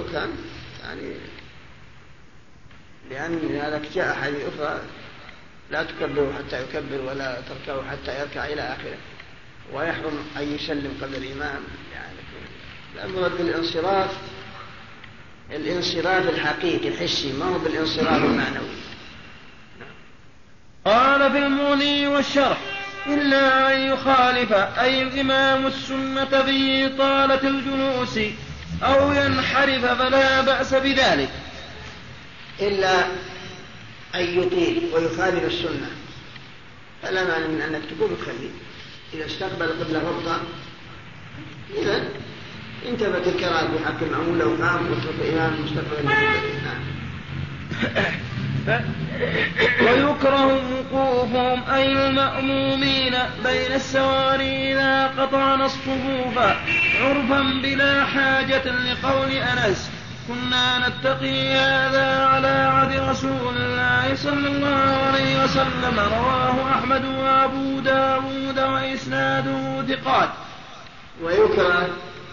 كان يعني، لأن هذا جاء حديث أخرى لا تكبروا حتى يكبر ولا تركعوا حتى يركع إلى آخره، ويحرم أن يسلم قبل الإمام. يعني الأمر بالانصراف الحقيقي الحسي، ما هو بالانصراف المعنوي. قال في المغني والشرح: إلا أن يخالف أي الإمام السنة في إطالة الجلوس أو ينحرف فلا بأس بذلك. إلا أن يطيل ويخالف السنة فلا معنى من أنك تقول خليه. إذا استقبل قبل غضة إذا انتبت الكراهة بحق المعمول لو قام وصف الإمام مستقبل. ويكره وقوفهم أي المأمومين بين السواري إذا قطعنا الصفوف عرفا بلا حاجة، لقول أنس: كنا نتقي هذا على عهد رسول الله صلى الله عليه وسلم. رواه أحمد وأبو داود وإسناده ثقات. ويكره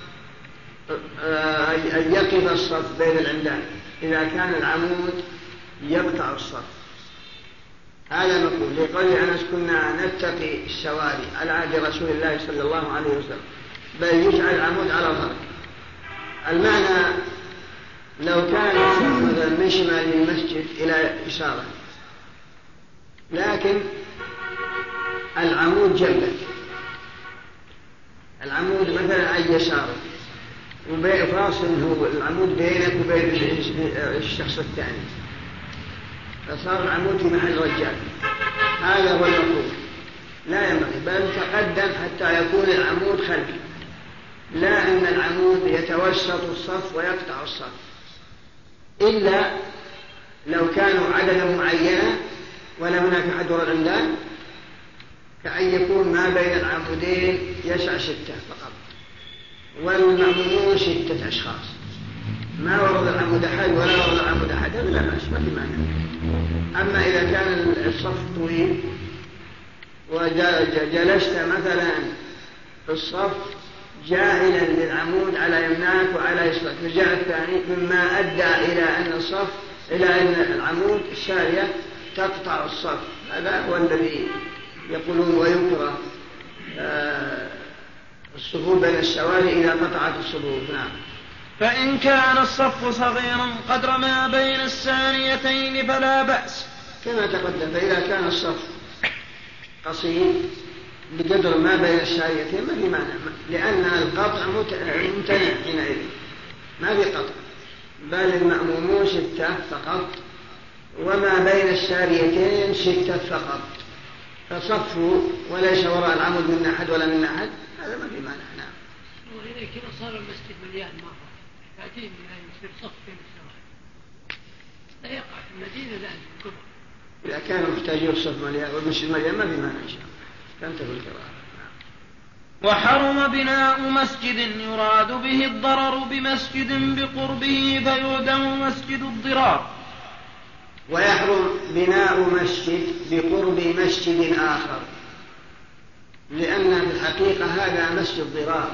أن يقف الصف بين العمدان إذا كان العمود يقطع الصف. هذا نقول لقول أنس: كنا نتقي السواري على عهد رسول الله صلى الله عليه وسلم، بل يجعل العمود على ظهره. المعنى لو كان الصف من شمال المسجد إلى يساره، لكن العمود جنبك، العمود مثلا عن يساره وفاصل هو العمود بينك وبين الشخص الثاني، فصار العمود في محل رجال، هذا هو المفروض. لا ينبغي، بل تقدم حتى يكون العمود خلفي، لا أن العمود يتوسط الصف ويقطع الصف، إلا لو كانوا عددا معينا ولا هناك أحد وراء العمدان، كأن يكون ما بين العمودين يسع 6 فقط، والمأمومون 6 أشخاص، ما ورد العمود أحد ولا ورد العمود أحد، هذا لا بأس، ما في مانع. أما إذا كان الصف طويل وجلست مثلا في الصف جاعلا للعمود على يمناك وعلى يسارك، فجاء الثاني، مما أدى إلى أن العمود السارية تقطع الصف، هذا هو الذي يقولون ويكره الصفوف بين السواري إذا قطعت الصفوف. نعم. فإن كان الصف صغيرا قدر ما بين الثانيتين فلا بأس كما تقدم. فإذا كان الصف قصير بقدر ما بين الساريتين ما في مانع، لأن القطع ممتنع حينئذ، ما في قطع، بل المأمومون 6 فقط، وما بين الساريتين 6 فقط، فصفوا وليس وراء العمود من أحد ولا من أحد، هذا ما في مانع. نعم. وإذا كده صار المسجد مليان مرة بعدين لا يصير صف بين السواري، لا يقع في المدينة لازم كبر. إذا كانوا محتاجين الصف مليان والمسجد مليان ما في مانع إن شاء الله، تنتهي القراءة. وحرم بناء مسجد يراد به الضرر بمسجد بقربه فيهدم مسجد الضرار. ويحرم بناء مسجد بقرب مسجد آخر، لأن في الحقيقة هذا مسجد ضرار،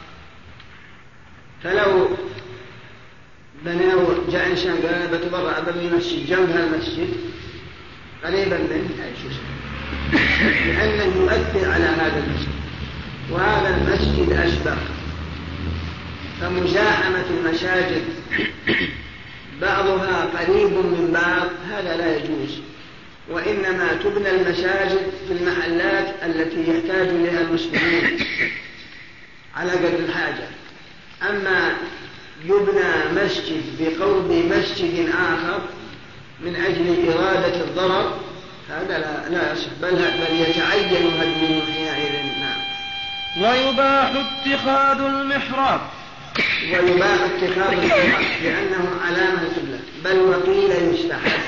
فلو بناوا جاء إنسان قال أنا بتبرع ببني مسجد جنب هالمسجد قريبا منه لأنه يؤثر على هذا المسجد، وهذا المسجد أشبه، فمزاحمة المساجد بعضها قريب من بعض هذا لا يجوز، وإنما تبنى المساجد في المحلات التي يحتاج إليها المسلمين على قدر الحاجة. أما يبنى مسجد بقرب مسجد آخر من أجل إرادة الضرر هذا لا يصح، بل يتعين هدمه حينئذ. نعم. ويباح اتخاذ المحراب لأنه علامة القبلة، بل وقيل يستحب،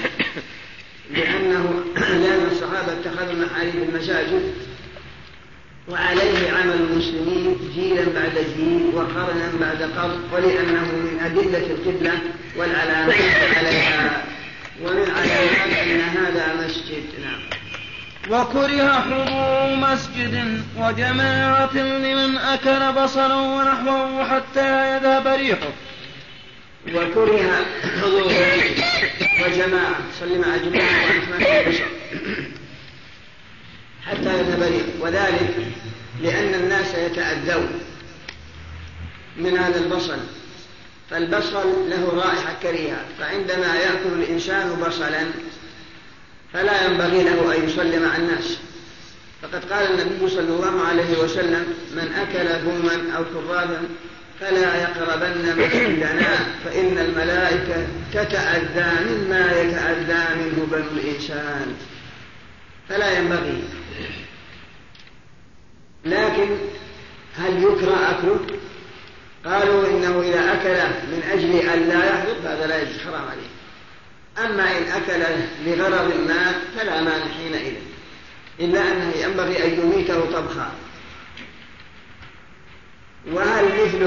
لأن الصحابة اتخذوا محاريب المساجد وعليه عمل المسلمين جيلا بعد جيل وقرنا بعد قرن، ولأنه من أدلة القبلة والعلامات عليها، ومن علامات أن هذا مسجد. نعم. وكره حضور مسجد وجماعة لمن أكل بصلا ونحوه حتى يذهب ريحه. وكره حضور وجماعة صلي مع جماعة وأنت ما في البصر حتى يتبرئ، وذلك لأن الناس يتأذون من هذا البصل، فالبصل له رائحة كريهة، فعندما يأكل الإنسان بصلا فلا ينبغي له أن يصلي مع الناس. فقد قال النبي صلى الله عليه وسلم: من أكل ثوما أو كرابا فلا يقربن مسجدنا فإن الملائكة تتأذى مما يتأذى منه بنو الإنسان، فلا ينبغي. لكن هل يكره أكله؟ قالوا إنه إذا أكل من أجل أن لا يحضر فهذا لا يجوز، حرام عليه. أما إن أكل لغرض ما فلا مانع حينئذ، إلا أنه ينبغي أن يميته طبخا. وهل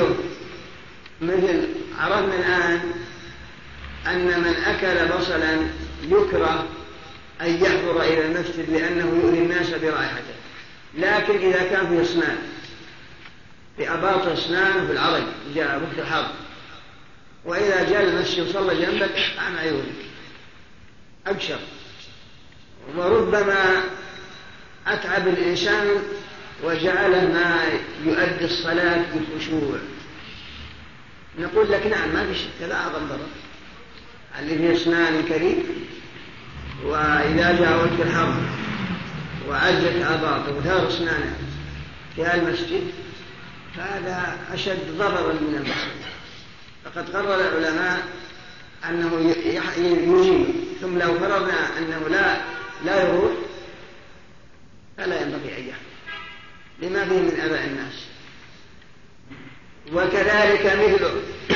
مثل عرفنا الآن أن من أكل بصلا يكره أن يحضر إلى المسجد لأنه يؤذي الناس برائحته، لكن إذا كان في أسنان، في أباط أسنان في العرج جاء وقت الحر، وإذا جاء المسجد صلى جنبك عن عيونك أبشر، وربما أتعب الإنسان وجعله ما يؤدي الصلاة بخشوع. نقول لك نعم ما في شك، هذا أعظم ضرر اللي فيه أسنان كريم، وإذا جاء وقت الحر وعزت أباطه وثار أسنانه في المسجد فهذا أشد ضررا من البصر. فقد قرر العلماء أنه يجيب، ثم لو فرضنا أنه لا يروح فلا ينبغي أن يحضر لما فيه من أذى الناس. وكذلك مثل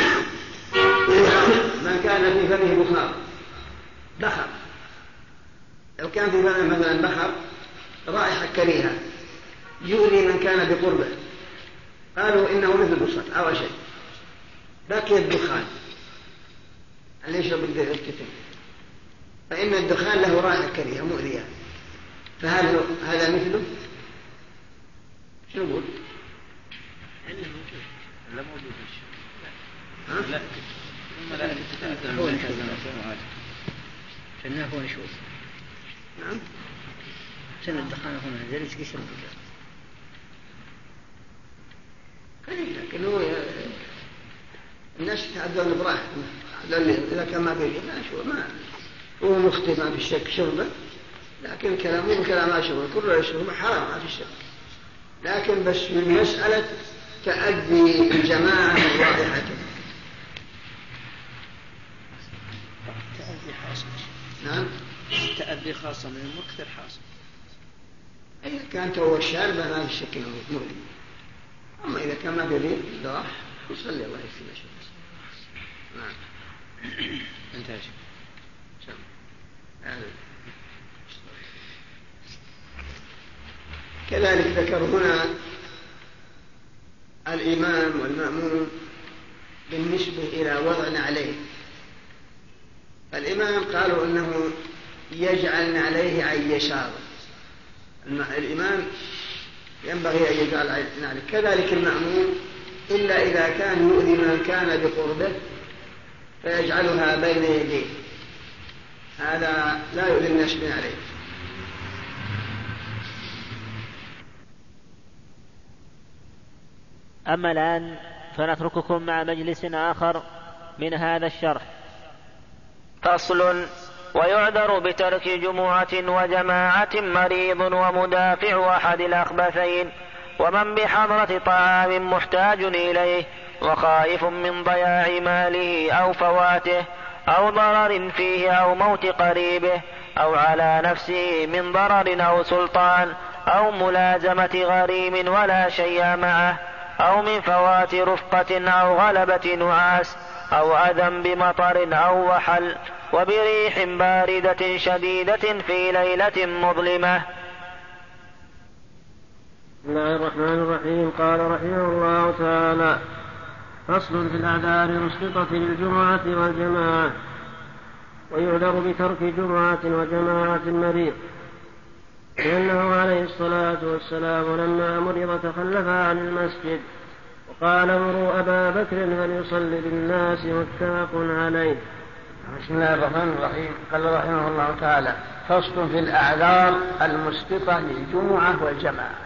من كان في فمه بخر، لو كان في فمه مثلا بخر رائحة كريهة يؤذي من كان بقربه، قالوا إنه مثل البصل أو شيء، بقي الدخان اللي يشرب الكتم، فإن الدخان له رائحة كريهة مؤذية، فهل هذا مثله؟ شو نقول؟ لا موجود لا الملائكة تتأذى هو فإنه هو نشوف. نعم سن الدخان هنا ذلك قشر قليل، لكن هو الناس يتأذون براحتهم، إذا كان ما في ما هو مخطئ ما في الشك شربه، لكن كلامه كلام ما شربه كله يشربه حرام ما في شك، لكن بس من مسألة تأذي الجماعة من رائحته. تأذي حاصل. نعم تأذي خاصة من المكثر حاصل. إذا كانت هو الشاربة ما في شك انه مؤذي، اما اذا كان ما في دواح يصلي الله يكفي ما شاء. نعم انتهى. كذلك ذكر هنا الإمام والمأموم بالنسبة إلى وضع عليه. الإمام قالوا أنه يجعل عليه عن يساره، الإمام ينبغي أن يجعل عليه، كذلك المأموم إلا إذا كان يؤذي من كان بقربه فيجعلها بين يديه، هذا لا يؤذي الناس من عليه. أما الآن فنترككم مع مجلس آخر من هذا الشرح. فصل: ويعذر بترك جمعة وجماعة مريض ومدافع أحد الأخبثين، ومن بحضرة طعام محتاج إليه وخائف من ضياع ماله أو فواته أو ضرر فيه أو موت قريبه أو على نفسه من ضرر أو سلطان أو ملازمة غريم ولا شيء معه أو من فوات رفقة أو غلبة نعاس أو أذى بمطر أو وحل وبريح باردة شديدة في ليلة مظلمة. بسم الله الرحمن الرحيم. قال رحمه الله تعالى: فصل في الأعذار المسقطة للجمعة والجماعة. ويعذر بترك جمعة وجماعة المريض، لأنه عليه الصلاة والسلام لما مرض تخلف عن المسجد وقال مروا أبا بكر فليصلي بالناس متفق عليه. بسم الله الرحمن الرحيم. قال رحمه الله تعالى: فصل في الأعذار المسقطة للجمعة والجماعة.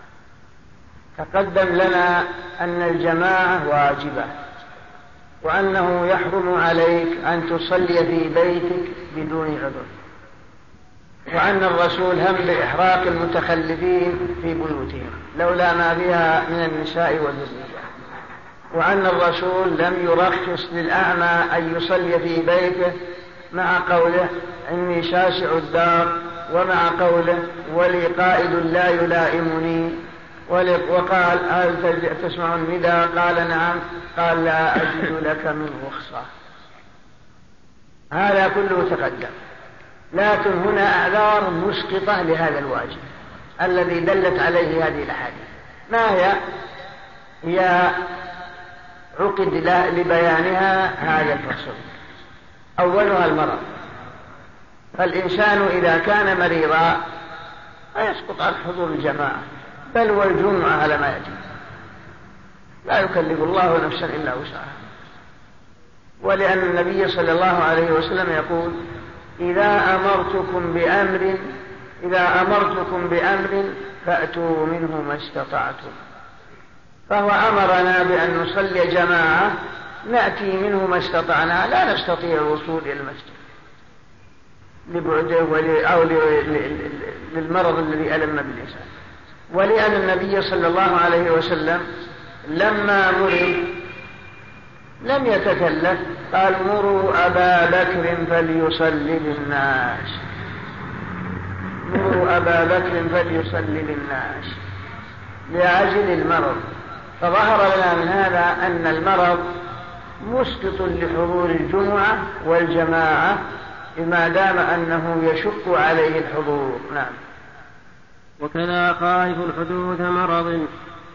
تقدم لنا أن الجماعة واجبة، وأنه يحرم عليك أن تصلي في بيتك بدون عذر، وأن الرسول هم بإحراق المتخلفين في بيوتهم لولا ما فيها من النساء والذرية، وأن الرسول لم يرخص للأعمى أن يصلي في بيته مع قوله إني شاسع الدار، ومع قوله ولي قائد لا يلائمني، وقال هل تسمع النداء؟ قال نعم، قال لا أجد لك من رخصة. هذا كله تقدم، لكن هنا أعذار مسقطة لهذا الواجب الذي دلت عليه هذه الأحاديث. ما هي عقد لبيانها هذا الفصل. أولها المرض، فالإنسان إذا كان مريضا فيسقط عن حضور الجماعة بل والجمعة على ما يجب، لا يكلف الله نفسا إلا وسعها. ولأن النبي صلى الله عليه وسلم يقول إذا أمرتكم بأمر فأتوا منه ما استطعتم، فهو أمرنا بأن نصلي جماعة نأتي منه ما استطعنا، لا نستطيع الوصول إلى المسجد لبعده أو للمرض الذي ألم بالإنسان. ولأن النبي صلى الله عليه وسلم لما مرض لم يتكلف، قال مروا أبا بكر فليصلي بالناس، مروا أبا بكر فليصلي بالناس لأجل المرض. فظهر لنا من هذا أن المرض مسقط لحضور الجمعة والجماعة ما دام أنه يشق عليه الحضور. نعم. وكذا خائف حدوث مرض،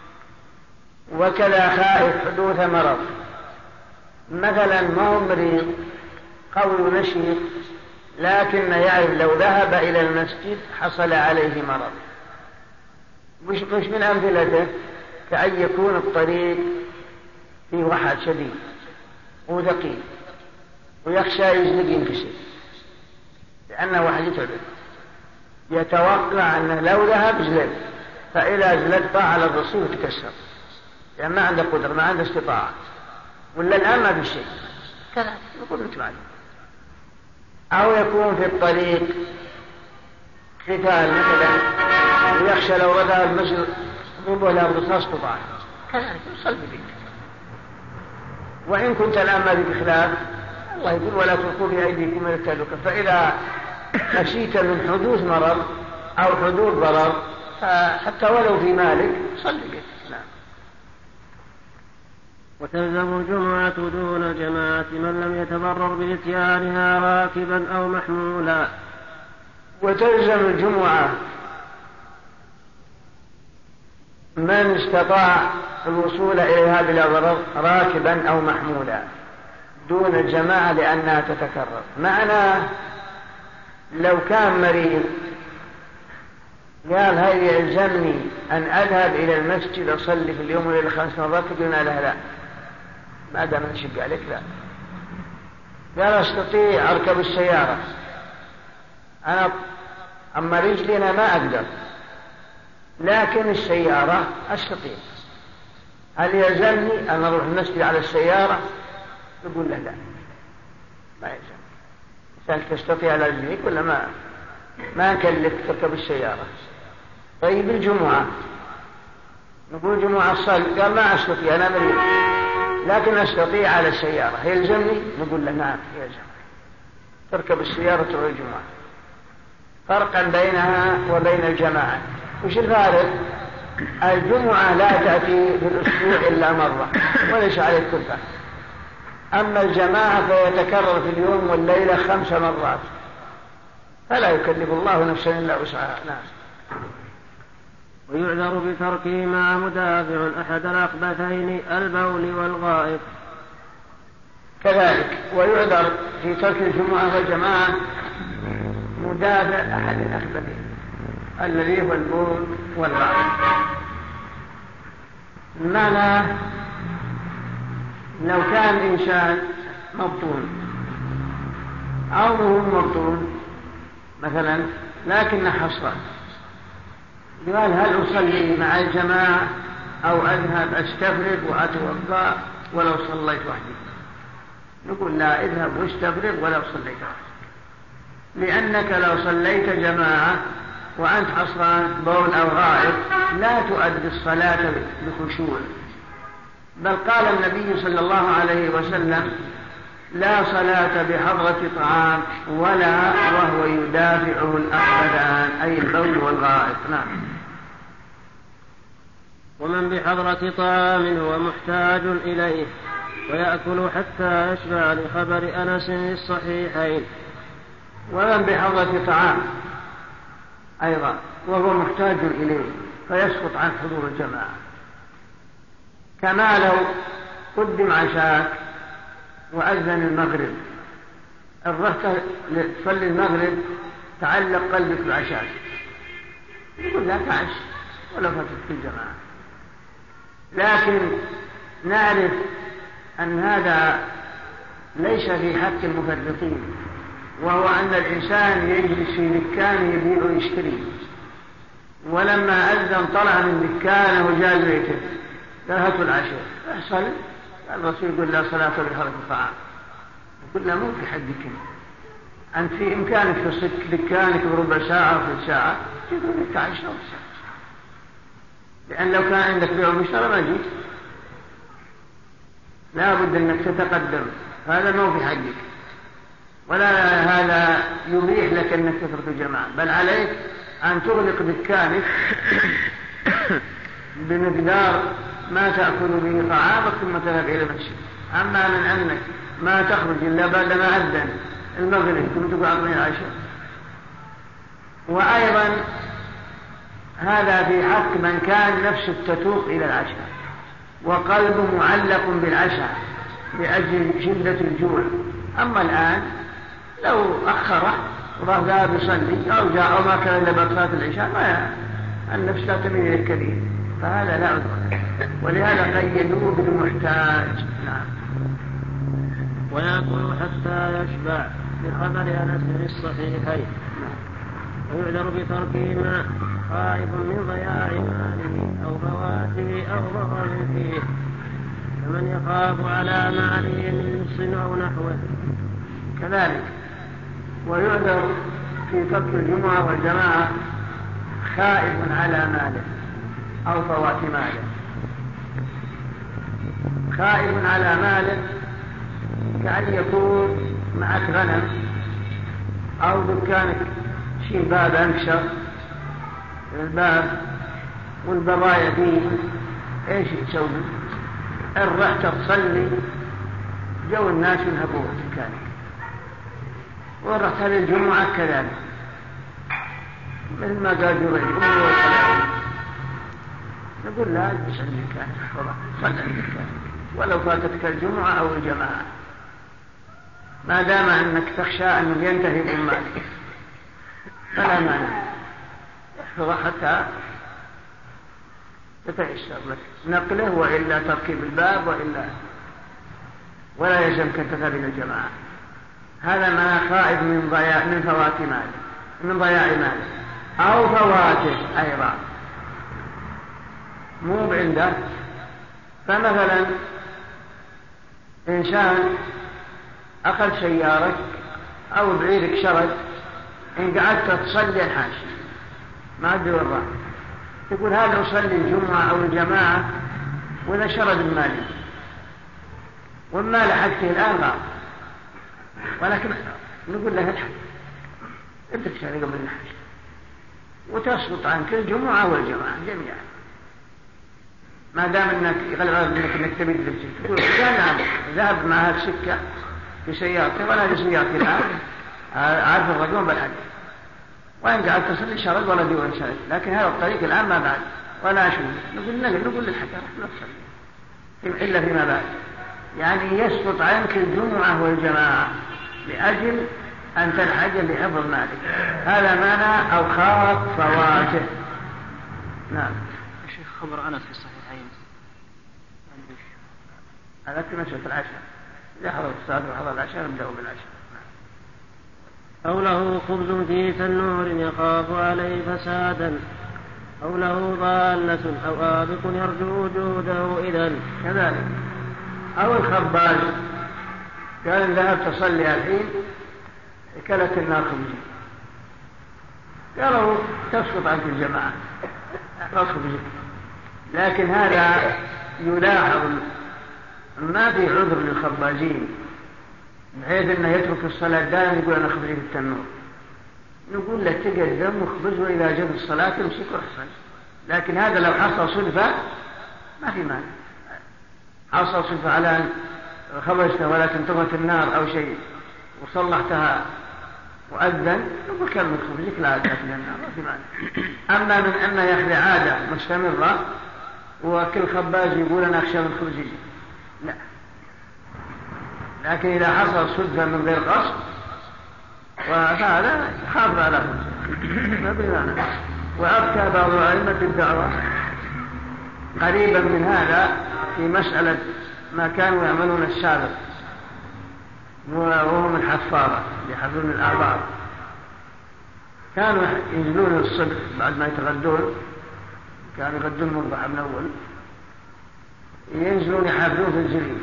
وكذا خائف حدوث مرض، مثلا ما هو مريض قوي نشيط لكن يعرف لو ذهب إلى المسجد حصل عليه مرض. مش من أمثلته كأن يكون الطريق فيه وحد شديد وثقيل ويخشى يزلق ينكسر لأنه واحد يتعب، يتوقع أنه لو ذهب زلق، فإذا زلق على الرصيف تكسر لأن ما عنده قدرة ما عنده استطاعة، ولا الآن ما في شيء كذا يقول مثل معلوم. أو يكون في الطريق قتال مثلا ويخشى لو رضى المسجد يضربه الأرض لا استطاع، كذلك يصلي بك. وإن كنت الآن ما بك خلاف، الله يقول ولا تلقوا بأيديكم إلى التهلكة، فإذا خشيت من حدوث مرض أو حدوث ضرر حتى ولو في مالك صلي بك. نعم. وتلزم الجمعة دون الجماعة من لم يتضرر بإتيانها راكبا أو محمولا. وتلزم الجمعة من استطاع الوصول إليها بلا ضرر راكبا أو محمولا دون الجماعة لأنها تتكرر. معناه لو كان مريض قال هل يلزمني أن أذهب إلى المسجد أصلي في اليوم وليلة 5 مرات؟ قلنا له لا، ما دام نشق عليك لا. قال أستطيع أركب السيارة، أما رجلي أنا ما أقدر، لكن السيارة أستطيع، هل يلزمني أن أروح المسجد على السيارة؟ يقول له لا، ما يلزم. إنسان تستطيع على رجليك ولا ما نكلف تركب السيارة. طيب الجمعة نقول جمعة الصلاة، قال ما أستطيع أنا مريض لكن أستطيع على السيارة، يلزمني؟ نقول له نعم يلزم، تركب السيارة تروح الجمعة. فرقا بينها وبين الجماعة، وش الفارق؟ الجمعة لا تأتي في الأسبوع إلا مرة وليس عليك كلفة، أما الجماعة فيتكرر في اليوم والليلة 5 مرات فلا يكلف الله نفسا إلا وسعها. نعم. ويعذر بتركه مع مدافع أحد الأخبثين البول والغائط. كذلك ويعذر في ترك الجمعة والجماعة مدافع أحد الأخبثين الذي هو البول والغائط. المعنى لو كان إنسان مبطون أو مو مبطون مثلا لكن حصر، قال هل أصلي مع الجماعة أو أذهب أستفرغ وأتوضأ ولو صليت وحدي؟ نقول لا، اذهب واستفرغ ولو صليت وحدي، لأنك لو صليت جماعة وأنت حصران بول أو غائط لا تؤدي الصلاة بخشوع، بل قال النبي صلى الله عليه وسلم لا صلاة بحضرة طعام ولا وهو يدافعه الأخبثان أي البول والغائط. نعم. ومن بحضرة طعام هو محتاج إليه ويأكل حتى يشبع لخبر أنس في الصحيحين. ومن بحضرة طعام أيضا وهو محتاج إليه فيسقط عن حضور الجماعة، كما لو قدم عشاء وأذن المغرب، الرحت تصلي المغرب تعلق قلبك بالعشاء، يقول لا تعش ولا فتت في الجماعة. لكن نعرف أن هذا ليس في حق المفرطين، وهو أن الإنسان يجلس في دكان يبيع ويشتري، ولما أذن طلع من دكانه وجاء بيته ذهبت العشاء يحصل الرسول يقول لا صلاة بحضرة الطعام، يقول لا مو في حدك، أنت في إمكانك تصك دكانك بربع ساعة أو في ساعة تقول لك عشاء وساعة، لأن لو كان عندك بيع ومشترى ما جيت، لا بد أنك تتقدم، هذا مو في حقك، ولا هذا يبيح لك أنك تترك الجماعة، بل عليك أن تغلق دكانك بمقدار ما تأكل به طعامك ثم تذهب إلى المسجد. أما من أنك ما تخرج إلا بعد ما أذن المغرب ثم تقول أعطني العشاء. وأيضا هذا في حق من كان نفسه تتوق إلى العشاء وقلبه معلق بالعشاء لأجل شدة الجوع. أما الآن لو أخره وذهب يصلي أو جاء ما كان إلا بعد صلاة العشاء ما النفس لا تميل إلى الكبير، فهذا لا عذر، ولهذا قيدوه بالمحتاج. نعم. ويأكل حتى يشبع لخبر أنس في الصحيحين. ويعذر بتركهما خائف من ضياع ماله أو فواته أو ضرر فيه، فمن يخاف على ماله من نص أو نحوه كذلك. ويعذر في ترك الجمعة والجماعة خائف على ماله أو فوات ماله. خائف على ماله كأن يكون معك غنم أو دكانك شي باب أنكشر الباب والبضايع فيه، ايش تسوي؟ إن رحت تصلي جو الناس ينهبون دكانك، ورحت للجمعة كذلك مثل ما قال جريج نقول لا تصلي دكانك، صلي دكانك ولو فاتتك الجمعة أو الجماعة، ما دام أنك تخشى أنه ينتهي بمالك فلا مانع، احفظه حتى تتيسر لك نقله وإلا تركيب الباب ولا يلزمك أن تذهب إلى الجماعة. هذا ما خائف من فوات ماله، من ضياع ماله أو فواته أيضا مو عنده. فمثلا إنسان أخذ سيارك أو بعيرك شرد، إن قعدت تصلي الحاج ما أدري وين، تقول هذا أصلي الجمعة أو الجماعة وإذا شرد المال والمال حقته الآن غاب، ولكن نقول له الحج ابدك شهر قبل الحج وتسقط عنك الجمعة والجماعة جميعا، ما دام أنك يغلب أنك تبي تلبسك. تقول نعم ذهب معها السكة في سيارتي ولا في سيارتي الآن عارف الرجل بالحج، وإن قاعد تصلي شرد ولا ديوان شرد، لكن هذا الطريق الآن ما بعد ولا شيء. نقول للحج لا تصلي إلا فيما بعد، يعني يسقط عنك الجمعة والجماعة لأجل أن تلحج لحفظ مالك، هذا معنى أو خاف فواته. نعم. الشيخ خبر أنس في الصحيحين هذا في مسألة العشاء، إذا حضر الصلاة وحضر العشاء نبدأ بالعشاء. أو له خبز في تنور يخاف عليه فسادا، أو له ضالة أو آبق يرجو وجوده إذن كذلك. أو الخباز قال ذهبت تصلي الحين كلت النار خبزي، قالوا تسقط عنك الجماعة خبزي، لكن هذا يلاحظ ما في عذر للخبازين بحيث انه يترك الصلاة دائما يقول انا خبزي في التنور، نقول له تقدم وخبز واذا جاء الصلاة تمسك واحسن. لكن هذا لو حصل صدفة ما في مانع، حصل صدفة على ان خبزته ولكن طفت النار او شيء وصلحتها وأذن نقول كلمة خبزك لا تأكل النار ما في مانع. أما من أنه يخلي عادة مستمرة وكل خباز يقول أنا أخشى من خبزي لا. لكن إذا حصل صدفة من غير قصد فهذا حافظ على خبزه ما بمعنى. وأبكى بعض العلماء بالدعوة قريبا من هذا في مسألة ما كانوا يعملون السابق وهم الحفارة يحفرون الآبار، كانوا ينزلون الصبح بعد ما يتغدون، كانوا يغدون مربع من أول، ينزلون يحفرون في الجريف،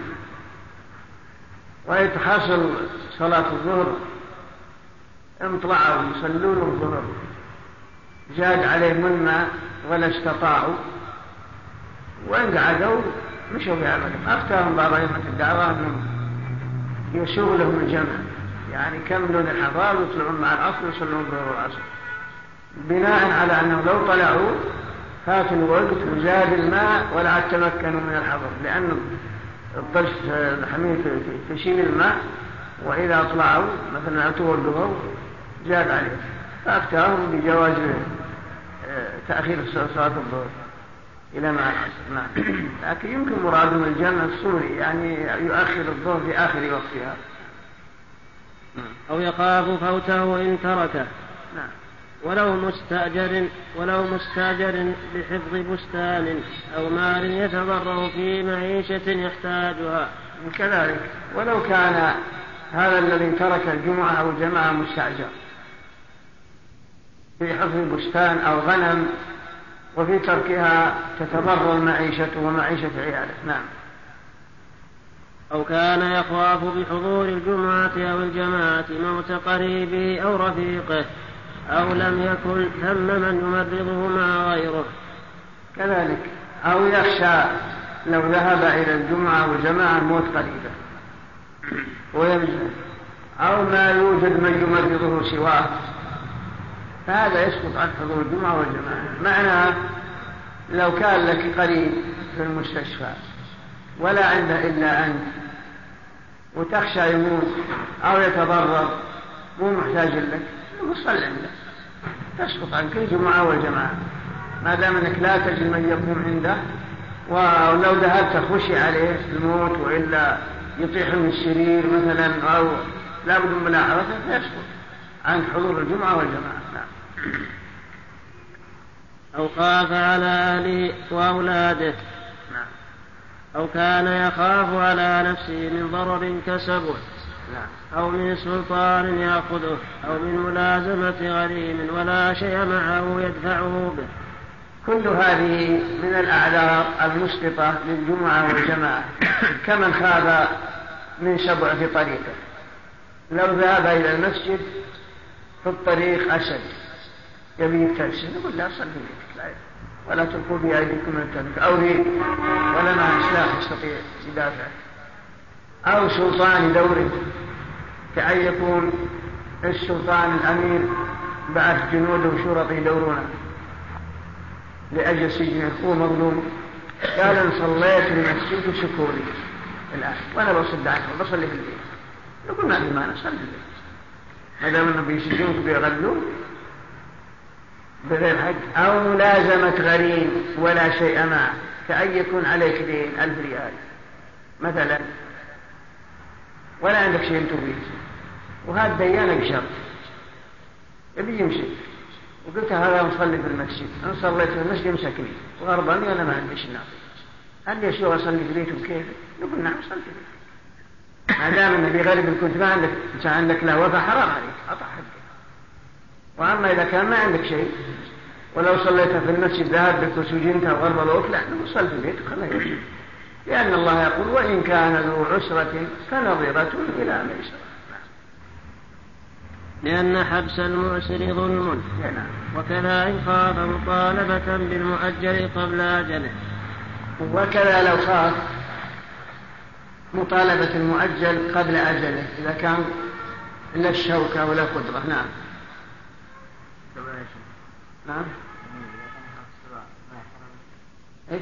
ويتحصل صلاة الظهر انطلعوا يصلون الظهر زاد عليهم الماء ولا استطاعوا وإن قعدوا مشوا بعملهم. أفتاهم بعض أئمة الدعوة أنهم يسوغ لهم الجمع، يعني كملون الحضار ويطلعون مع العصر ويصلون الظهر والعصر، بناء على أنه لو طلعوا فاتوا الوقت وزاد الماء ولا عاد تمكنوا من الحضر، لأن الطلش الحميد تشيل الماء، وإذا طلعوا مثلا أتوا الظهر زاد عليه، فأفتاهم بجواز تأخير صلاة الظهر إلى ما العصر. لكن يمكن مراد من الجمع الصوري يعني يؤخر الظهر في آخر وقتها. أو يخاف فوته إن تركه. ولو مستأجر بحفظ بستان أو مال يتضرر في معيشة يحتاجها. كذلك ولو كان هذا الذي ترك الجمعة أو الجماعة مستأجر في حفظ بستان أو غنم وفي تركها تتضرر معيشته ومعيشة عياله. نعم. أو كان يخاف بحضور الجمعة أو الجماعة موت قريبه أو رفيقه أو لم يكن ثم من يمرضه مع غيره. كذلك. أو يخشى لو ذهب إلى الجمعة والجماعة موت قريبه ويمزل أو ما يوجد من يمرضه سواه، فهذا يسقط عن حضور الجمعة والجماعة. معناه لو كان لك قريب في المستشفى ولا عنده إلا أنت وتخشى يموت أو يتضرر مو محتاج لك وصل عنده، تسقط عنك الجمعة والجماعة ما دام أنك لا تجد من يقوم عنده، ولو ذهبت خشي عليه الموت وإلا يطيح من السرير مثلا أو لا بد من ملاحظته فيسقط عن حضور الجمعة والجماعة. أو خاف على أهله وأولاده. أو كان يخاف على نفسه من ضرر كسبه أو من سلطان يأخذه أو من ملازمة غريم ولا شيء معه يدفعه به. كل هذه من الأعذار المسقطة للجمعة والجماعة، كمن خاف من سبع في طريقه، لو ذهب إلى المسجد في الطريق أسد يبي يكتسب نقول لا صلي بيتك ولا تلقوا بأيديكم من التهلكة، أو ريق ولا مع سلاح يستطيع يدافع، أو سلطان يدوره كأن يكون السلطان الأمير بعث جنوده وشرطه يدورونه لأجل سجنه هو مظلوم، قال إن صليت لمسجد وشكوري الآن وأنا بصد عنه بصلي في البيت، نقول ما في مانع صلي في البيت ما دام أنه بيسجنك بيغلوه بغير حق. أو ملازمة غريم ولا شيء معه، كأن يكون عليك دين 1000 ريال مثلا ولا عندك شيء تبيه، وهذا ديانك بشرط يبي يمشي، وقلت هذا نصلي في المسجد، أنا صليت في المسجد مسكني وغرباني وأنا ما عنديش النار، هل يسوى أصلي في بيته كيف؟ نقول نعم صلي في بيته، ما دام النبي غالب كنت ما عندك له وفاء حرام عليك أطع حقه. وأما إذا كان ما عندك شيء ولو صليت في المسجد ذهب بك وسجنت وغرب الوقت، لا نقول صل في بيتك خليه يجب، لأن الله يقول وإن كان ذو عسرة فنظرة إلى ميسرة. لأن حبس المعسر ظلم، وكذا إن خاف مطالبة بالمؤجل قبل أجله. وكذا لو خاف مطالبة المؤجل قبل أجله إذا كان لا الشوكة ولا قدرة. نعم نعم. إيش؟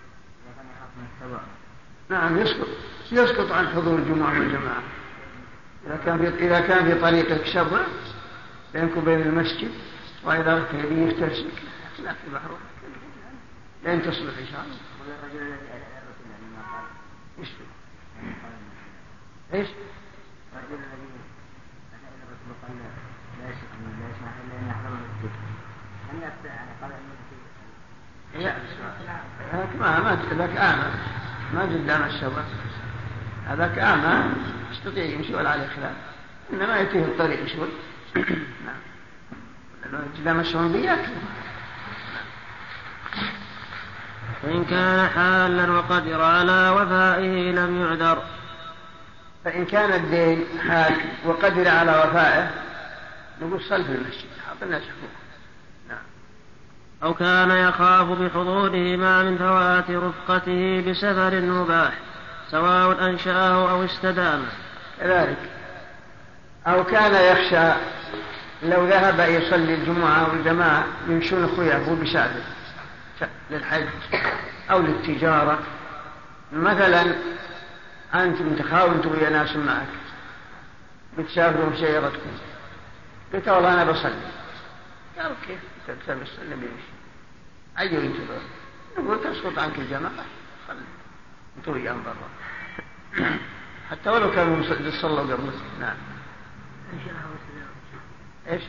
نعم يسقط عن حضور الجمعة والجماعة إذا كان في طريقك شر بينك وبين المسجد، وإذا رأيت به يفترسك لا في بحره لين تصلح إن شاء الله. إيش؟ هذاك أعمى ما قدام الشباب، هذاك أعمى يستطيع يمشي ولا عليه خلاف، إنما يأتيه الطريق شوي. نعم قدام الشباب بياكل. فإن كان حالا وقدر على وفائه لم يعذر. فإن كان الدين حال وقدر على وفائه نقول صل في المسجد حاط الناس حقوق. نعم. أو كان يخاف بحضورهما من فوات رفقته بسفر مباح سواء أنشأه أو استدامه كذلك. أو كان يخشى لو ذهب يصلي الجمعة والجماعة يمشون أخوياه بسافر للحج أو للتجارة مثلا، أنتم تخاونتوا ويا ناس معك بتسافروا بسيارتكم، قلت والله أنا بصلي، قالوا كيف تسافر الصلاة بيمشي أيوه ينتظر، نقول تسقط عنك الجماعة صلي انتوا وياهم برا حتى ولو كانوا يصلوا قبل. نعم. إيش؟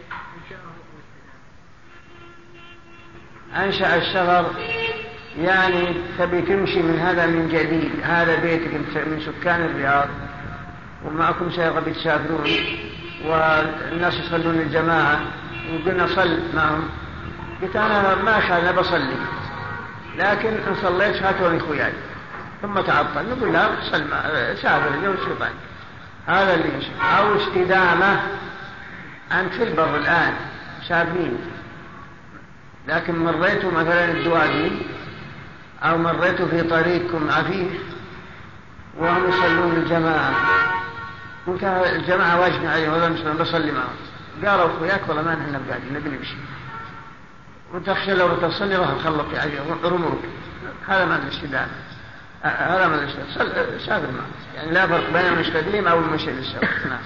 أنشأ الشغر يعني تبي تمشي من هذا من جديد، هذا بيتك من سكان الرياض ومعكم سيارة بتسافرون والناس يصلون الجماعة وقلنا صل معهم، قلت أنا ما خالنا بصلي لكن إن صليت هاتوني خوياي ثم تعطل، نقول لا صل سافر اليوم الشيطان، هذا اللي يمشي. أو استدامة، أنت في البر الآن سافرين لكن مريتوا مثلا الدوادي أو مريتوا في طريقكم عفيف وهم يصلون الجماعة، قلت الجماعة واجبين عليهم ولا مسلم بصلي معهم، قالوا أخوياك والله ما نحن بقاعدين نبي نمشي وتخشى لو تصلي راح نخلط عليه رموك، هذا ما الاستدامة، هذا ما الاستدامة، سافر معهم يعني لا فرق بين المستديم أو المشي للسفر. نعم.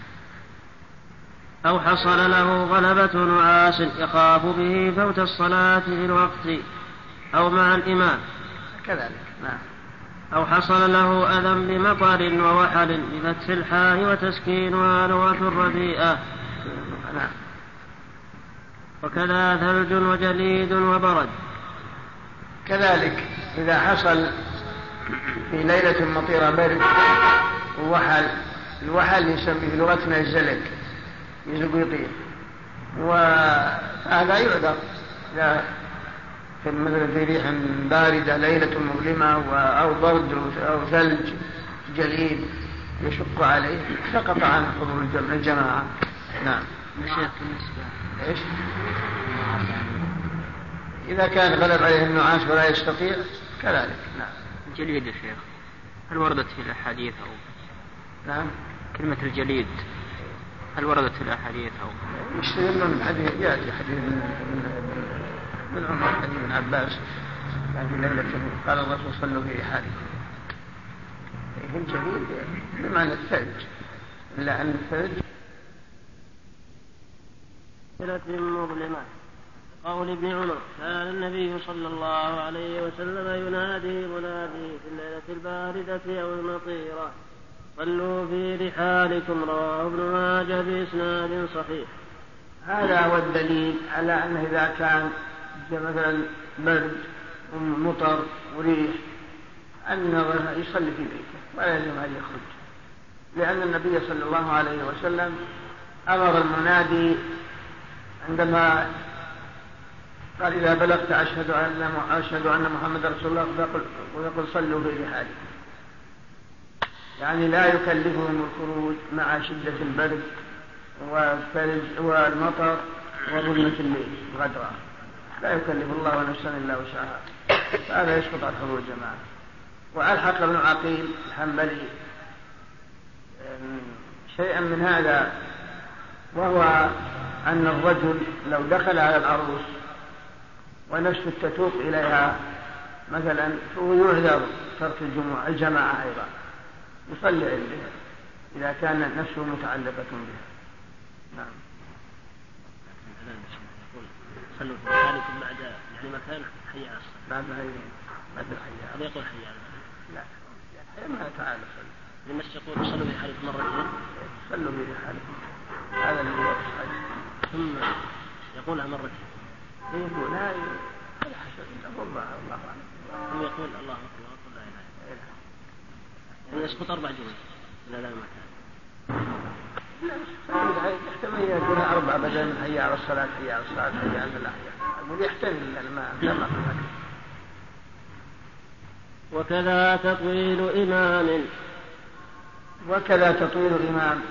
أو حصل له غلبة نعاس يخاف به فوت الصلاة في الوقت أو مع الإمام كذلك. نعم. أو حصل له أذى بمطر ووحل بفتح الحاء وتسكينها لغة رديئة. نعم. وكذا ثلج وجليد وبرد. كذلك إذا حصل في ليلة مطيرة برد ووحل، الوحل يسمى في لغتنا الزلق يزق يطير، وهذا يعذر إذا مثلا في ريح باردة ليلة مظلمة أو برد أو ثلج جليد يشق عليه سقط عن حضور الجماعة. نعم. إيش؟ إذا كان غلب عليه النعاس ولا يستطيع كذلك. نعم. الجليد يا شيخ هل وردت في الأحاديث أو؟ نعم. كلمة الجليد هل وردت في الأحاديث أو؟ يشتغلون من حديث يأتي حديث من عمر حديث من عباس كان في ليلة قال الرسول صلوا في رحالكم، هم جليد بمعنى الثلج إلا أن الثلج مظلمة. قول ابن عمر كان النبي صلى الله عليه وسلم ينادي منادي في الليلة الباردة أو المطيرة صلوا في رحالكم، رواه ابن ماجه بإسناد صحيح. هذا هو الدليل على أنه إذا كان مثلا برد ومطر وريح أن يصلي في بيته ولا يلزم أن يخرج، لأن النبي صلى الله عليه وسلم أمر المنادي عندما قال إذا بلغت أشهد أن محمد رسول الله فيقول صلوا في رحالكم، يعني لا يكلفهم الخروج مع شدة البرد والثلج والمطر وظلمة الليل غدرة، لا يكلف الله نفسا إلا وسعها، فهذا يسقط عن حضور الجماعة. وألحق ابن عقيل الحنبلي شيئا من هذا، وهو أن الرجل لو دخل على العروس ونفسه تتوق إليها مثلا فهو يعذر ترك الجماعة أيضا، يصلي عندها إذا كان نفسه متعلقة بها. نعم. صلوا في رحالكم بعد يعني مكان حي على الصلاة بعد الحي هذا يقول حي على الصلاة لا ما تعالى صلوا لما يقول صلوا في رحالكم مرتين صلوا في رحالكم هذا اللي هو الصحيح ثم يقولها مرتين يقول هاي الحسن الله أعلم ثم يقول الله أكبر لا إله إلا الله يعني يسقط 4 جمل لا مكان لا يحتمل أن يكون 4 بدل من حي على الصلاة حي على الصلاة حي على الأحياء يحتمل الماء وكذا تطويل إمام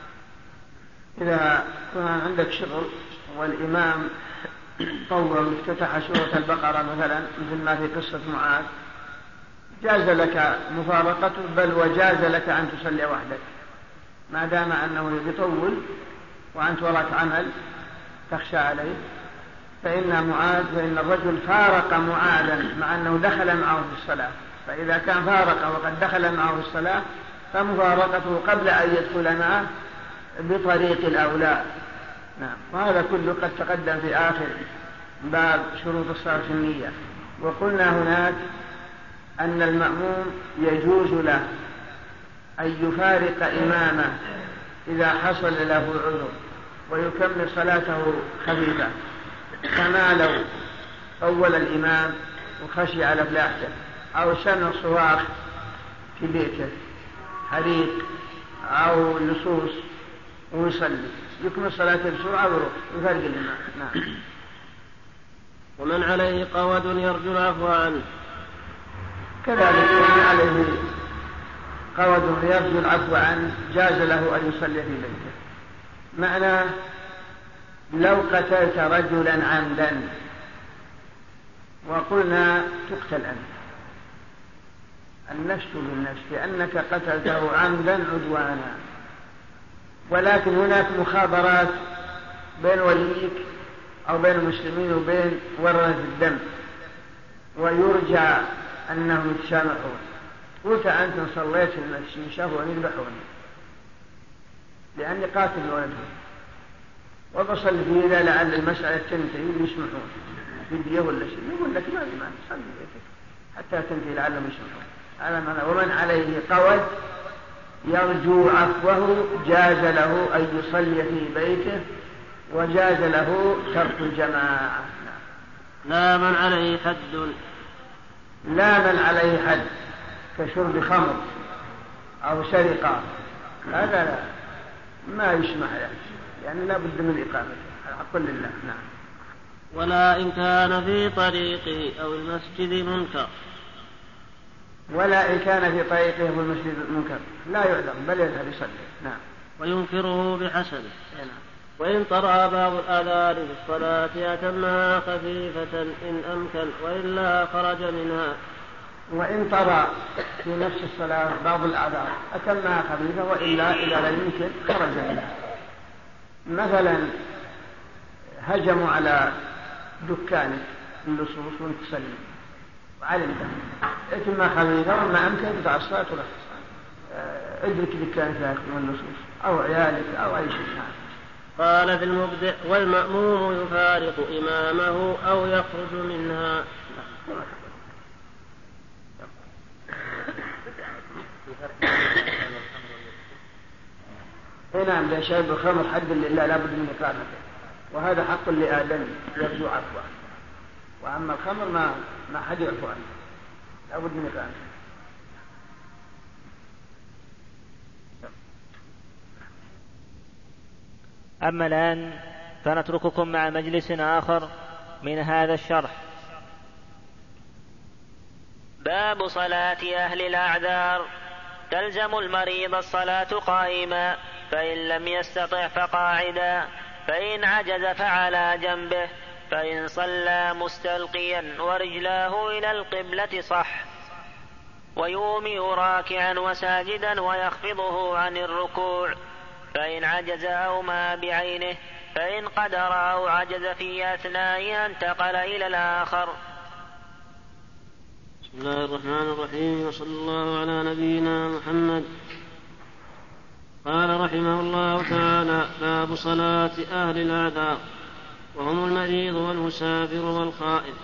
إذا كان عندك شغل والإمام طول افتتح سورة البقرة مثلا مثل ما في قصة معاذ جاز لك مفارقته، بل وجاز لك أن تصلي وحدك ما دام أنه يطول وأنت وراك عمل تخشى عليه. فإن الرجل فارق معاذا مع أنه دخل معه في الصلاة، فإذا كان فارق وقد دخل معه في الصلاة فمفارقته قبل أن يدخل معه بطريق الأولى. نعم. وهذا كله قد تقدم في آخر باب شروط الصلاة في النية. وقلنا هناك أن المأموم يجوز له أن يفارق إمامه إذا حصل له عذر ويكمل صلاته خفيفة، كما لو أول الإمام وخشي على فلاحته أو سمع صراخ في بيته حريق أو لصوص ويصلي يكمل صلاته بسرعة ويروح يفارق الإمام. نعم. ومن عليه قود يرجو العفو عنه كذلك من عليه قود يرجو العفو عنه جاز له أن يصلي في بيته. معنى لو قتلت رجلا عمدا وقلنا تقتل أنت النفس بالنفس لأنك قتلته عمدا عدوانا، ولكن هناك مخابرات بين وليك أو بين المسلمين وبين ورثة الدم ويرجى أنهم يتسامحون. قلت أنت صليت في المسجد شافوا أن يذبحوني لأني قاتل ولدهم وبصل فيه إذا لعل المسألة تنتهي ويسمحون في دية ولا شيء، يقول لك ما صلي بيتك حتى تنتهي لعلهم يسمحون. هذا معنى ومن عليه قود يرجو عفوه جاز له أن يصلي في بيته وجاز له ترك الجماعة. لا من عليه حد كشرب خمر أو سرقة هذا لا ما يسمح يعني لا بد من إقامته على حق لله. نعم. ولا إن كان في طريقه أو المسجد منكر منكر لا يعذر بل يذهب يصلي. نعم. وينكره بحسبه. وإن طرأ بعض الآذان في الصلاة أتمها خفيفة إن أمكن وإلا خرج منها. وإن طرأ في نفس الصلاة بعض الآذان أتمها خفيفة وإلا إذا لم يمكن خرج منها. مثلا هجموا على دكانك اللصوص وانت تصلي وعلمت أتمها خفيفة وما أمكن بتاع الصلاة ولا ادرك دكانك يا أخي واللصوص أو عيالك أو أي شيء. قال في المبدع والمأموم يفارق إمامه أو يخرج منها. هنا عند شرب الخمر حد لله لا بد من إقامته، وهذا حق لآدم يرجو عفوه، وأما الخمر ما حد يعفو عنه لا بد من إقامته. أما الآن فنترككم مع مجلس آخر من هذا الشرح. باب صلاة أهل الأعذار. تلزم المريض الصلاة قائما، فإن لم يستطع فقاعدا، فإن عجز فعلى جنبه، فإن صلى مستلقيا ورجلاه إلى القبلة صح، ويومئ راكعا وساجدا ويخفضه عن الركوع، فإن عجز أو ما بعينه، فإن قدر أو عجز في أثنائها انتقل إلى الآخر. بسم الله الرحمن الرحيم، وصلى الله على نبينا محمد. قال رحمه الله تعالى: باب صلاة أهل الأعذار، وهم المريض والمسافر والخائف.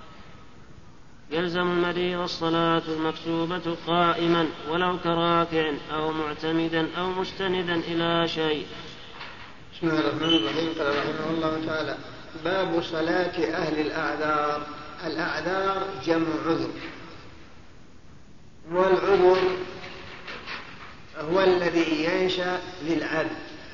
يلزم المريض الصلاة المكتوبة قائما ولو كراكع أو معتمدا أو مستندا إلى شيء. بسم الله الرحمن الرحيم. قال رحمه الله تعالى: باب صلاة أهل الأعذار. الأعذار جمع عذر، والعذر هو الذي ينشأ للعبد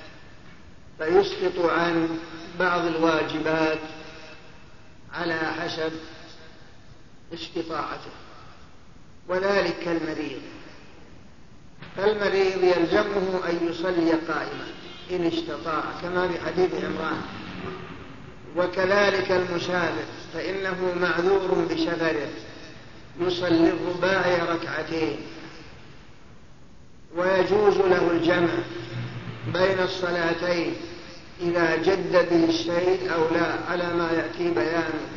فيسقط عن بعض الواجبات على حسب استطاعته، وذلك كالمريض. فالمريض يلزمه أن يصلي قائما إن استطاع كما في حديث عمران، وكذلك المسافر فإنه معذور بسفره يصلي الرباعي ركعتين، ويجوز له الجمع بين الصلاتين إذا جد به الشيء أو لا على ما يأتي بيانه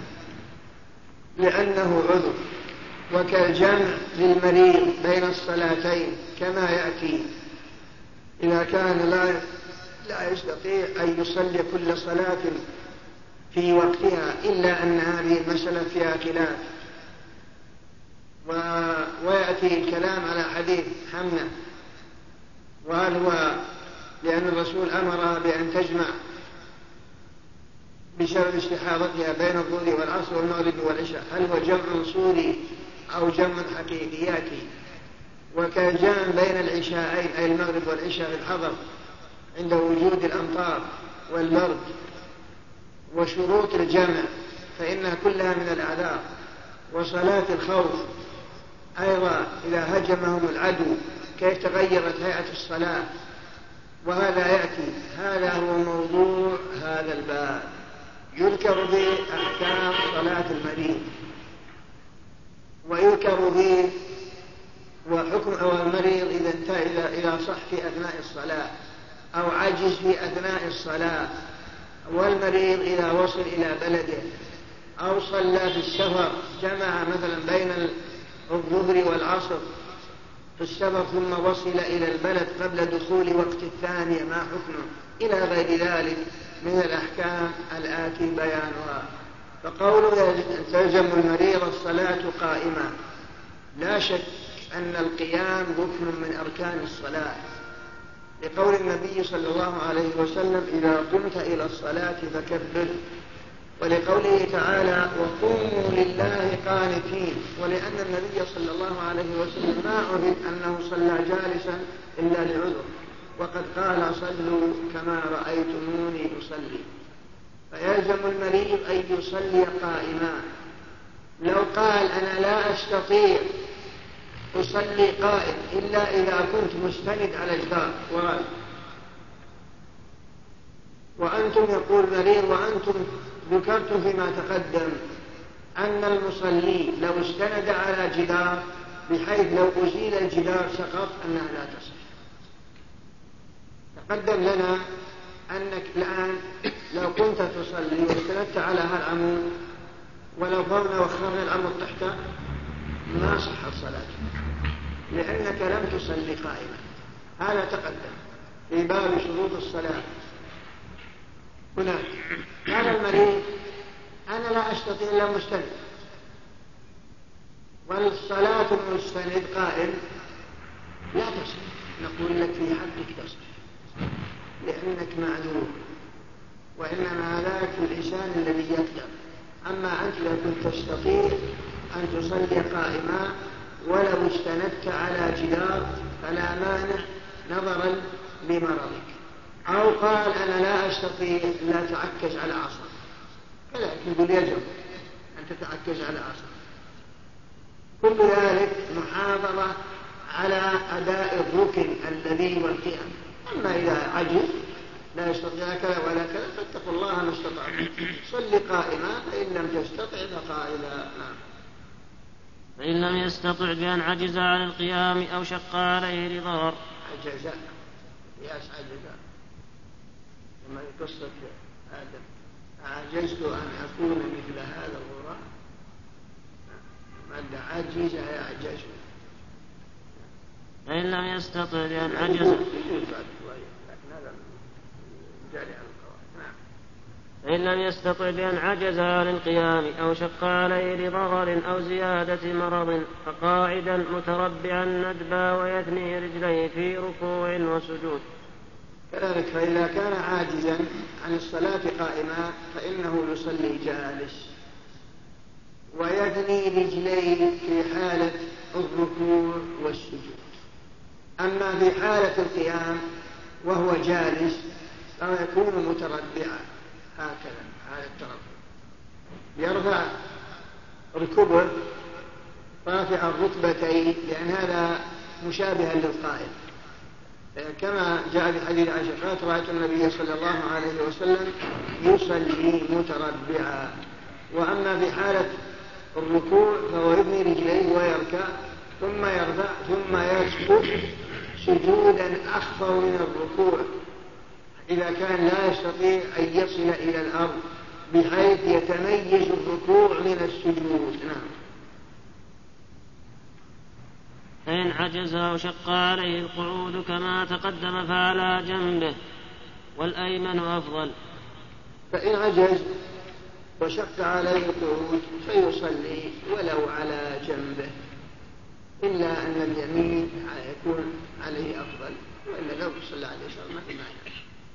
لأنه عذر، وكالجمع للمريض بين الصلاتين كما يأتي إذا كان لا يستطيع أن يصلي كل صلاة في وقتها، إلا أن هذه المسألة فيها خلاف. ويأتي الكلام على حديث حمنة، وهل هو لأن الرسول أمر بأن تجمع بسبب استحاضتها بين الظهر والعصر والمغرب والعشاء، هل هو جمع صوري أو جمع حقيقياتي؟ وكالجمع بين العشاءين أي المغرب والعشاء في الحضر عند وجود الأمطار والبرد. وشروط الجمع فإنها كلها من الأعذار. وصلاة الخوف أيضا إذا هجمهم العدو كيف تغيرت هيئة الصلاة، وهذا يأتي. هذا هو موضوع هذا الباب، يذكر به أحكام صلاة المريض، ويذكر به وحكم المريض إذا صح في أثناء الصلاة أو عجز في أثناء الصلاة، والمريض إذا وصل إلى بلده أو صلى في السفر جمع مثلا بين الظهر والعصر في السفر ثم وصل إلى البلد قبل دخول وقت الثانية ما حكمه، إلى غير ذلك من الأحكام الآتي بيانها. فقوله تلزم المريض الصلاة قائما، لا شك أن القيام ركن من أركان الصلاة، لقول النبي صلى الله عليه وسلم: إذا قمت إلى الصلاة فكبر، ولقوله تعالى: وقوموا لله قانتين، ولأن النبي صلى الله عليه وسلم ما عهد أنه صلى جالسا إلا لعذر، وقد قال: صلوا كما رأيتموني أصلي. فيلزم المريض أن يصلي قائما. لو قال: أنا لا أستطيع أصلي قائم إلا إذا كنت مستند على جدار وأنتم، يقول مريض، وأنتم ذكرتم فيما تقدم أن المصلي لو استند على جدار بحيث لو أزيل الجدار سقط أنها لا تصح. تقدم لنا أنك الآن لو كنت تصلي واستندت على هالعمود ولو فرنا وخرنا العمود تحته ما صحت صلاتك، لأنك لم تصلي قائما. هذا تقدم في باب شروط الصلاة. هناك قال المريض: أنا لا أستطيع إلا مستند، والصلاة المستند قائم لا تصح. نقول لك في حقك تصح لأنك معذور، وإنما هذاك الإنسان الذي يقدر. أما أنت لو كنت تستطيع أن تصلي قائما ولو استندت على جدار فلا مانع نظرا لمرضك. أو قال أنا لا أستطيع لا أتعكز على عصا، كذلك يقول يجب أن تتعكز على عصا. كل ذلك محافظة على أداء الركن الذي والقيام. أما إذا عجز لا يستطيع كذا ولا كذا فاتقوا الله ما استطعتم، صل قائما فإن لم تستطع فقائلا. فإن لم يستطع بأن عجز عن القيام أو شق عليه لضرر. عجز قياس عجز كما في قصة آدم، عجزت أن أكون مثل هذا الغراب، مد عجز يعجز. فإن لم يستطع بأن عجز فإن لم يستطع بأن عجز عن القيام أو شق عليه لضرر أو زيادة مرض فقاعدا متربعا ندبا ويثني رجليه في ركوع وسجود. كذلك فإذا كان عاجزا عن الصلاة قائما فإنه يصلي جالس ويثني رجليه في حالة الركوع والسجود. أما في حالة القيام وهو جالس فيكون متربعا هكذا على التربع، يرفع ركبه رافع الركبتين، لأن هذا مشابه للقائم، كما جاء في حديث عائشة قالت رأيت النبي صلى الله عليه وسلم يصلي متربعا. وأما في حالة الركوع فهو يبني رجليه ويركع ثم يرفع ثم يسجد سجودا أخفض من الركوع إذا كان لا يستطيع أن يصل إلى الأرض بحيث يتميز الركوع من السجود. فإن عجز أو شق عليه القعود كما تقدم فعلى جنبه والأيمن أفضل. فإن عجز وشق عليه القعود فيصلي ولو على جنبه، إلا أن اليمين يكون عليه أفضل، وإلا لو صلى عليه اليسار ما في معنى.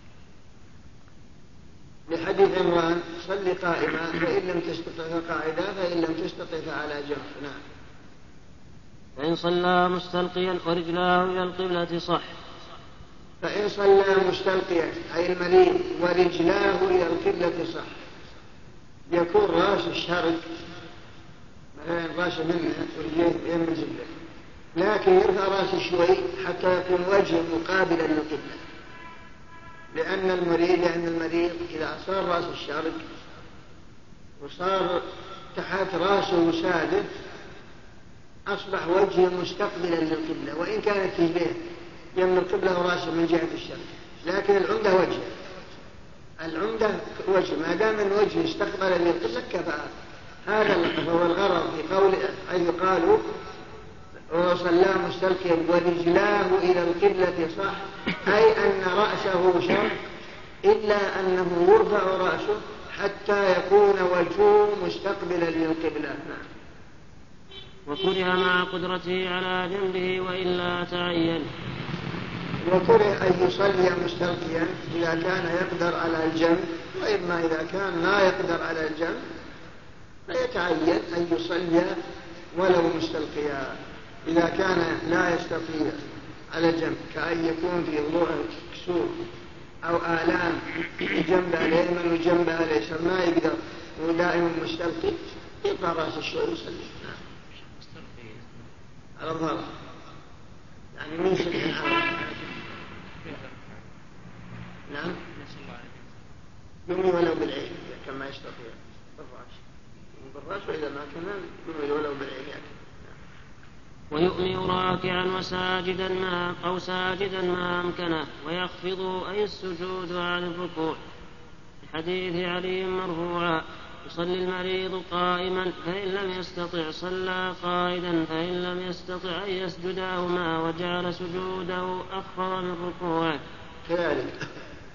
لحديث عمران صلي قائما فإن لم تستطع فقاعدا فإن لم تستطع فعلى جنب. فإن صلى مستلقيا ورجلاه إلى القبلة صح. فإن صلى مستلقيا أي المريض ورجلاه إلى القبلة صح، يكون راس الشرق مثلا راس منه ورجليه من القبلة، لكن يرفع راسه شوي حتى يكون وجهه مقابلا للقبلة، لأن المريض إذا صار راس الشرق وصار تحت راسه سادس أصبح وجهه مستقبلا للقبلة، وإن كانت رجليه يم القبلة وراسه من جهة الشرق، لكن العمدة وجه ما دام من وجهه استقبل للقبلة كفى. هذا هو الغرض في قول حيث قالوا وصلى مستلقيا ورجلاه إلى القبلة صح، أي أن رأسه شرق إلا أنه يرفع رأسه حتى يكون وجهه مستقبلا للقبلة. وكره مع قدرته على جنبه وإلا تعين. وكره أن يصلي مستلقيا إذا كان يقدر على الجنب، وإما إذا كان لا يقدر على الجنب فيتعين أن يصلي ولو مستلقيا إذا كان لا يستطيع على الجنب، كأن يكون في ضلوعه كسور أو آلام جنب اليمين وجنب اليسار ما يقدر ودائما مستلقي يطلع رأس الشوي يصلي على الظهر، يعني من سبع نعم يمي ولو بالعين كما يستطيع بالرأس وإذا ما كان يمي ولو بالعين ويؤمن راكعا وساجدا أو ساجدا ما أمكنه ويخفض أي السجود عن الركوع. حديث علي مرفوعا يصلي المريض قائما فإن لم يستطع صلى قائدا فإن لم يستطع أن يسجدهما وجعل سجوده أخفض من ركوعه. كذلك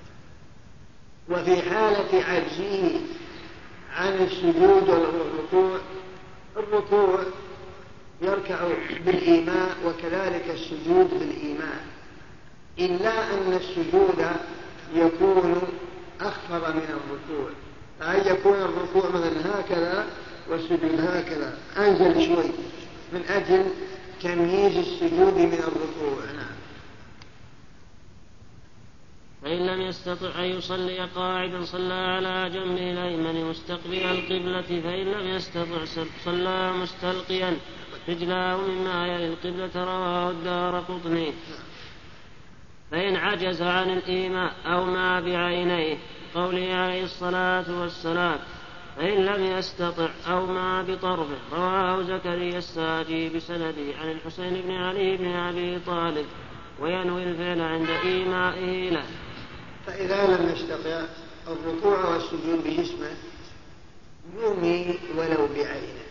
وفي حالة عجزه عن السجود والركوع الركوع يركع بالإيماء وكذلك السجود بالإيماء، إلا أن السجود يكون أخفض من الركوع، أن يكون الركوع مثلا هكذا والسجود هكذا أنزل شوي من أجل تمييز السجود من الركوع. فإن لم يستطع أن يصلي قاعدا صلى على جنبه الأيمن مستقبل القبلة، فإن لم يستطع صلى مستلقيا رجلاه مما يلي القبلة. رواه الدارقطني. فإن عجز عن الإيماء أو ما بعينيه قوله عليه الصلاة والسلام فإن لم يستطع أو ما بطرفه. رواه زكريا الساجي بسنده عن الحسين بن علي بن أبي طالب وينوي الفعل عند إيمائه له. فإذا لم يستطع الركوع والسجود بجسمه يومي ولو بعينه،